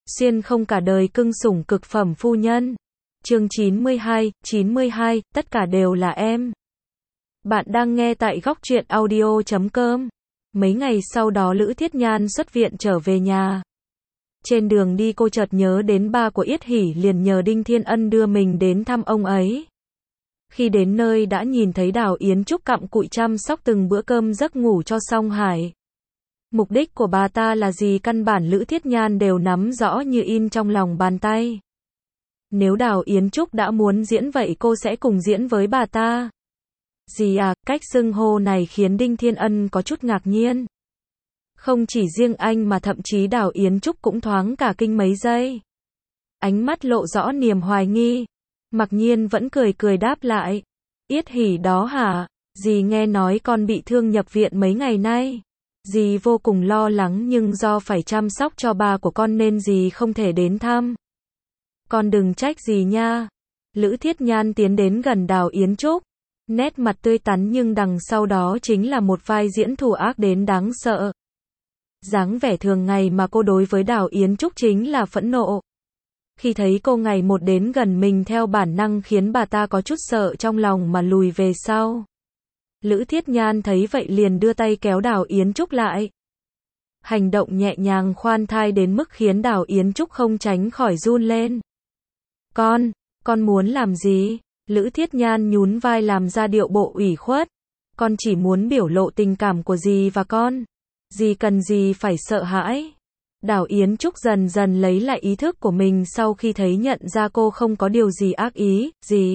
Xuyên không cả đời cưng sủng cực phẩm phu nhân. Chương 92, tất cả đều là em. Bạn đang nghe tại góc truyện audio.com. Mấy ngày sau đó Lữ Thiết Nhan xuất viện trở về nhà. Trên đường đi cô chợt nhớ đến ba của Yết Hỷ, liền nhờ Đinh Thiên Ân đưa mình đến thăm ông ấy. Khi đến nơi đã nhìn thấy Đào Yến Trúc cặm cụi chăm sóc từng bữa cơm giấc ngủ cho Song Hải. Mục đích của bà ta là gì căn bản Lữ Thiết Nhan đều nắm rõ như in trong lòng bàn tay. Nếu Đào Yến Trúc đã muốn diễn vậy cô sẽ cùng diễn với bà ta. Gì à, cách xưng hô này khiến Đinh Thiên Ân có chút ngạc nhiên. Không chỉ riêng anh mà thậm chí Đào Yến Trúc cũng thoáng cả kinh mấy giây. Ánh mắt lộ rõ niềm hoài nghi. Mặc nhiên vẫn cười cười đáp lại. Yết Hỷ đó hả? Dì nghe nói con bị thương nhập viện mấy ngày nay. Dì vô cùng lo lắng nhưng do phải chăm sóc cho ba của con nên dì không thể đến thăm. Con đừng trách dì nha. Lữ Thiết Nhan tiến đến gần Đào Yến Trúc. Nét mặt tươi tắn nhưng đằng sau đó chính là một vai diễn thù ác đến đáng sợ. Dáng vẻ thường ngày mà cô đối với Đào Yến Trúc chính là phẫn nộ. Khi thấy cô ngày một đến gần mình theo bản năng khiến bà ta có chút sợ trong lòng mà lùi về sau. Lữ Thiết Nhan thấy vậy liền đưa tay kéo Đào Yến Trúc lại. Hành động nhẹ nhàng khoan thai đến mức khiến Đào Yến Trúc không tránh khỏi run lên. Con muốn làm gì? Lữ Thiết Nhan nhún vai làm ra điệu bộ ủy khuất. Con chỉ muốn biểu lộ tình cảm của dì và con. Dì cần gì phải sợ hãi. Đào Yến Trúc dần dần lấy lại ý thức của mình sau khi thấy nhận ra cô không có điều gì ác ý.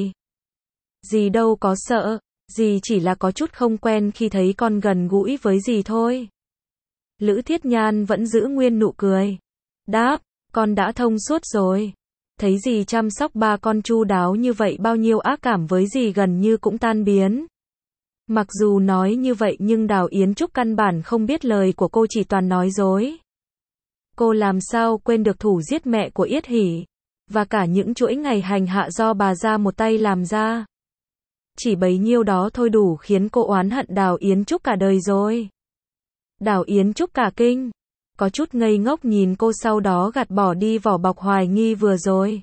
Dì đâu có sợ. Dì chỉ là có chút không quen khi thấy con gần gũi với dì thôi. Lữ Thiết Nhan vẫn giữ nguyên nụ cười. Đáp, con đã thông suốt rồi. Thấy dì chăm sóc ba con chu đáo như vậy bao nhiêu ác cảm với dì gần như cũng tan biến. Mặc dù nói như vậy nhưng Đào Yến Trúc căn bản không biết lời của cô chỉ toàn nói dối. Cô làm sao quên được thủ giết mẹ của Yết Hỷ. Và cả những chuỗi ngày hành hạ do bà ra một tay làm ra. Chỉ bấy nhiêu đó thôi đủ khiến cô oán hận Đào Yến Trúc cả đời rồi. Đào Yến Trúc cả kinh. Có chút ngây ngốc nhìn cô sau đó gạt bỏ đi vỏ bọc hoài nghi vừa rồi.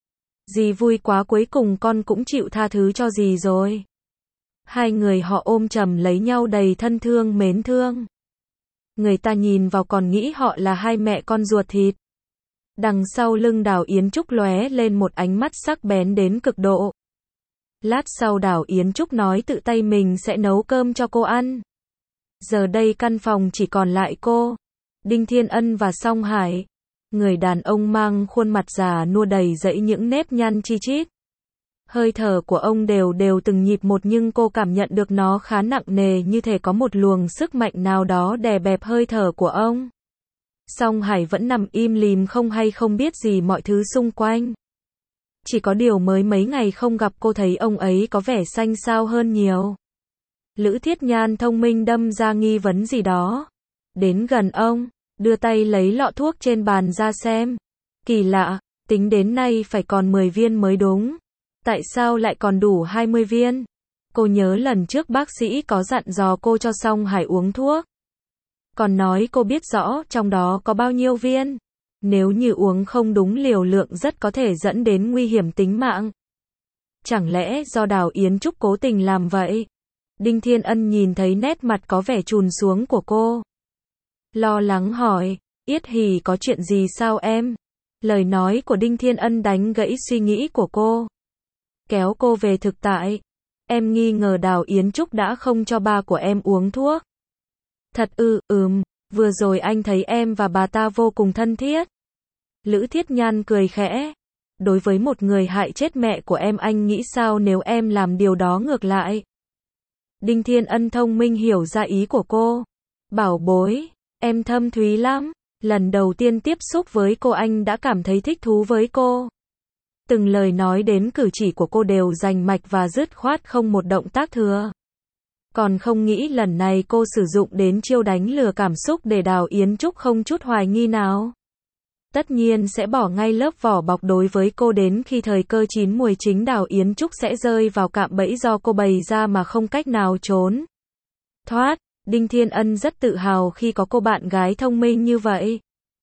Dì vui quá cuối cùng con cũng chịu tha thứ cho dì rồi. Hai người họ ôm chầm lấy nhau đầy thân thương mến thương. Người ta nhìn vào còn nghĩ họ là hai mẹ con ruột thịt. Đằng sau lưng Đào Yến Trúc lóe lên một ánh mắt sắc bén đến cực độ. Lát sau Đào Yến Trúc nói tự tay mình sẽ nấu cơm cho cô ăn. Giờ đây căn phòng chỉ còn lại cô, Đinh Thiên Ân và Song Hải. Người đàn ông mang khuôn mặt già nua đầy dẫy những nếp nhăn chi chít. Hơi thở của ông đều từng nhịp một nhưng cô cảm nhận được nó khá nặng nề như thể có một luồng sức mạnh nào đó đè bẹp hơi thở của ông. Song Hải vẫn nằm im lìm không hay không biết gì mọi thứ xung quanh. Chỉ có điều mới mấy ngày không gặp cô thấy ông ấy có vẻ xanh xao hơn nhiều. Lữ Thiết Nhan thông minh đâm ra nghi vấn gì đó. Đến gần ông, đưa tay lấy lọ thuốc trên bàn ra xem. Kỳ lạ, tính đến nay phải còn 10 viên mới đúng. Tại sao lại còn đủ 20 viên? Cô nhớ lần trước bác sĩ có dặn dò cô cho Song Hải uống thuốc. Còn nói cô biết rõ trong đó có bao nhiêu viên. Nếu như uống không đúng liều lượng rất có thể dẫn đến nguy hiểm tính mạng. Chẳng lẽ do Đào Yến Trúc cố tình làm vậy? Đinh Thiên Ân nhìn thấy nét mặt có vẻ trùn xuống của cô. Lo lắng hỏi, Yết Hỷ có chuyện gì sao em? Lời nói của Đinh Thiên Ân đánh gãy suy nghĩ của cô. Kéo cô về thực tại. Em nghi ngờ Đào Yến Trúc đã không cho ba của em uống thuốc. Thật vừa rồi anh thấy em và bà ta vô cùng thân thiết. Lữ Thiết Nhan cười khẽ. Đối với một người hại chết mẹ của em anh nghĩ sao nếu em làm điều đó ngược lại? Đinh Thiên Ân thông minh hiểu ra ý của cô. Bảo bối, em thâm thúy lắm. Lần đầu tiên tiếp xúc với cô anh đã cảm thấy thích thú với cô. Từng lời nói đến cử chỉ của cô đều rành mạch và dứt khoát không một động tác thừa. Còn không nghĩ lần này cô sử dụng đến chiêu đánh lừa cảm xúc để Đào Yến Trúc không chút hoài nghi nào. Tất nhiên sẽ bỏ ngay lớp vỏ bọc đối với cô đến khi thời cơ chín muồi chính Đào Yến Trúc sẽ rơi vào cạm bẫy do cô bày ra mà không cách nào trốn thoát. Đinh Thiên Ân rất tự hào khi có cô bạn gái thông minh như vậy.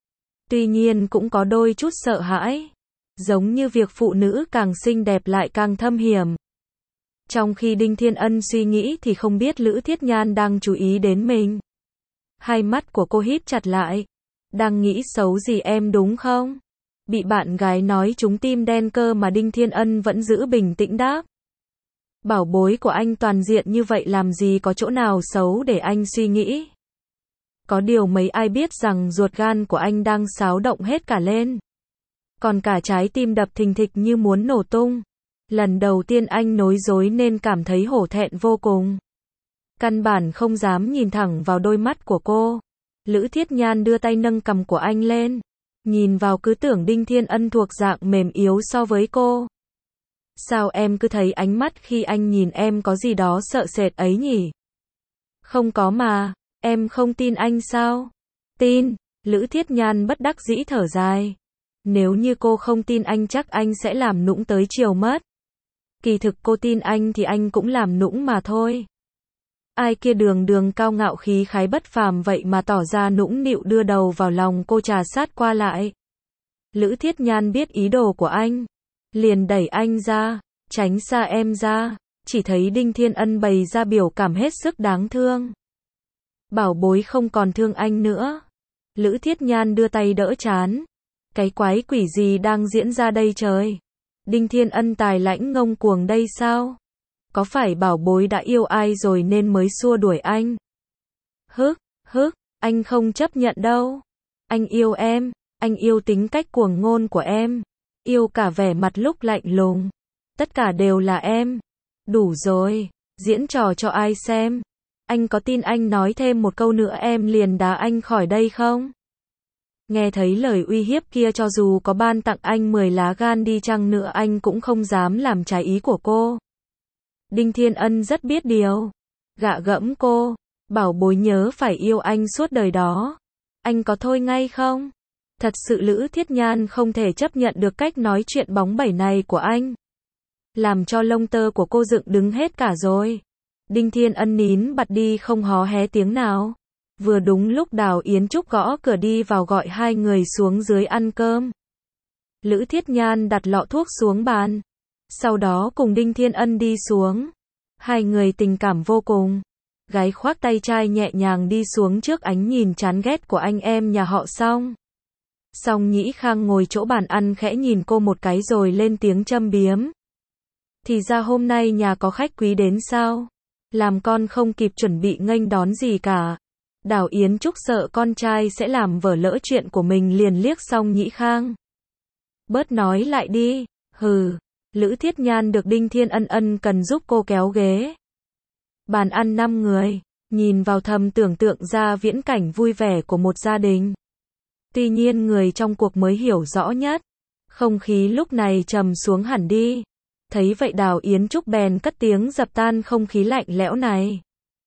Tuy nhiên cũng có đôi chút sợ hãi. Giống như việc phụ nữ càng xinh đẹp lại càng thâm hiểm. Trong khi Đinh Thiên Ân suy nghĩ thì không biết Lữ Thiết Nhan đang chú ý đến mình. Hai mắt của cô híp chặt lại. Đang nghĩ xấu gì em đúng không? Bị bạn gái nói trúng tim đen cơ mà Đinh Thiên Ân vẫn giữ bình tĩnh đáp. Bảo bối của anh toàn diện như vậy làm gì có chỗ nào xấu để anh suy nghĩ. Có điều mấy ai biết rằng ruột gan của anh đang xáo động hết cả lên. Còn cả trái tim đập thình thịch như muốn nổ tung. Lần đầu tiên anh nói dối nên cảm thấy hổ thẹn vô cùng. Căn bản không dám nhìn thẳng vào đôi mắt của cô. Lữ Thiết Nhan đưa tay nâng cằm của anh lên. Nhìn vào cứ tưởng Đinh Thiên Ân thuộc dạng mềm yếu so với cô. Sao em cứ thấy ánh mắt khi anh nhìn em có gì đó sợ sệt ấy nhỉ? Không có mà, em không tin anh sao? Tin, Lữ Thiết Nhan bất đắc dĩ thở dài. Nếu như cô không tin anh chắc anh sẽ làm nũng tới chiều mất. Kỳ thực cô tin anh thì anh cũng làm nũng mà thôi. Ai kia đường đường cao ngạo khí khái bất phàm vậy mà tỏ ra nũng nịu đưa đầu vào lòng cô trà sát qua lại. Lữ Thiết Nhan biết ý đồ của anh. Liền đẩy anh ra, tránh xa em ra. Chỉ thấy Đinh Thiên Ân bày ra biểu cảm hết sức đáng thương. Bảo bối không còn thương anh nữa. Lữ Thiết Nhan đưa tay đỡ trán. Cái quái quỷ gì đang diễn ra đây trời? Đinh Thiên Ân tài lãnh ngông cuồng đây sao? Có phải bảo bối đã yêu ai rồi nên mới xua đuổi anh? Hức, anh không chấp nhận đâu. Anh yêu em, anh yêu tính cách cuồng ngôn của em. Yêu cả vẻ mặt lúc lạnh lùng. Tất cả đều là em. Đủ rồi, diễn trò cho ai xem. Anh có tin anh nói thêm một câu nữa em liền đá anh khỏi đây không? Nghe thấy lời uy hiếp kia cho dù có ban tặng anh 10 lá gan đi chăng nữa anh cũng không dám làm trái ý của cô. Đinh Thiên Ân rất biết điều. Gạ gẫm cô. Bảo bối nhớ phải yêu anh suốt đời đó. Anh có thôi ngay không? Thật sự Lữ Thiết Nhan không thể chấp nhận được cách nói chuyện bóng bẩy này của anh. Làm cho lông tơ của cô dựng đứng hết cả rồi. Đinh Thiên Ân nín bặt đi không hó hé tiếng nào. Vừa đúng lúc Đào Yến Trúc gõ cửa đi vào gọi hai người xuống dưới ăn cơm. Lữ Thiết Nhan đặt lọ thuốc xuống bàn. Sau đó cùng Đinh Thiên Ân đi xuống. Hai người tình cảm vô cùng. Gái khoác tay trai nhẹ nhàng đi xuống trước ánh nhìn chán ghét của anh em nhà họ Song. Song Nhĩ Khang ngồi chỗ bàn ăn khẽ nhìn cô một cái rồi lên tiếng châm biếm. Thì ra hôm nay nhà có khách quý đến sao? Làm con không kịp chuẩn bị nghênh đón gì cả. Đào Yến Trúc sợ con trai sẽ làm vở lỡ chuyện của mình liền liếc Song Nhĩ Khang. Bớt nói lại đi. Hừ. Lữ Thiết Nhan được Đinh Thiên Ân cần giúp cô kéo ghế. Bàn ăn 5 người. Nhìn vào thầm tưởng tượng ra viễn cảnh vui vẻ của một gia đình. Tuy nhiên người trong cuộc mới hiểu rõ nhất. Không khí lúc này trầm xuống hẳn đi. Thấy vậy Đào Yến Trúc bèn cất tiếng dập tan không khí lạnh lẽo này.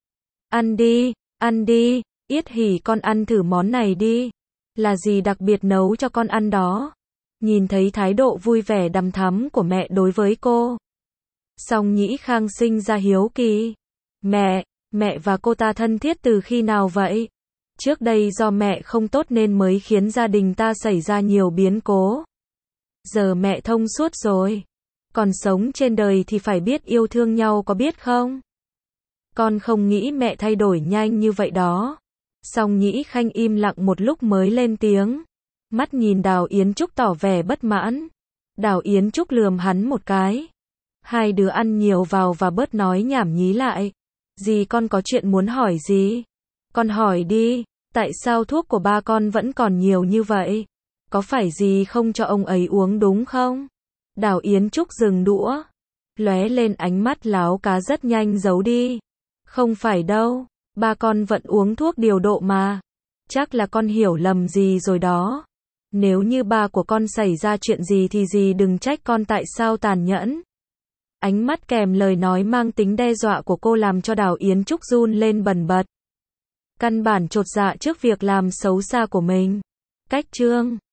Ăn đi, Yết Hỉ con ăn thử món này đi. Là gì đặc biệt nấu cho con ăn đó? Nhìn thấy thái độ vui vẻ đằm thắm của mẹ đối với cô. Song Nhĩ Khang sinh ra hiếu kỳ. Mẹ và cô ta thân thiết từ khi nào vậy? Trước đây do mẹ không tốt nên mới khiến gia đình ta xảy ra nhiều biến cố. Giờ mẹ thông suốt rồi. Còn sống trên đời thì phải biết yêu thương nhau có biết không? Con không nghĩ mẹ thay đổi nhanh như vậy đó. Song Nhĩ Khang im lặng một lúc mới lên tiếng. Mắt nhìn Đào Yến Trúc tỏ vẻ bất mãn. Đào Yến Trúc lườm hắn một cái. Hai đứa ăn nhiều vào và bớt nói nhảm nhí lại. Dì con có chuyện muốn hỏi gì? Con hỏi đi, tại sao thuốc của ba con vẫn còn nhiều như vậy? Có phải dì không cho ông ấy uống đúng không? Đào Yến Trúc dừng đũa. Lóe lên ánh mắt láo cá rất nhanh giấu đi. Không phải đâu, ba con vẫn uống thuốc điều độ mà. Chắc là con hiểu lầm gì rồi đó. Nếu như ba của con xảy ra chuyện gì thì dì đừng trách con tại sao tàn nhẫn. Ánh mắt kèm lời nói mang tính đe dọa của cô làm cho Đào Yến Trúc run lên bần bật. Căn bản chột dạ trước việc làm xấu xa của mình. Cách chương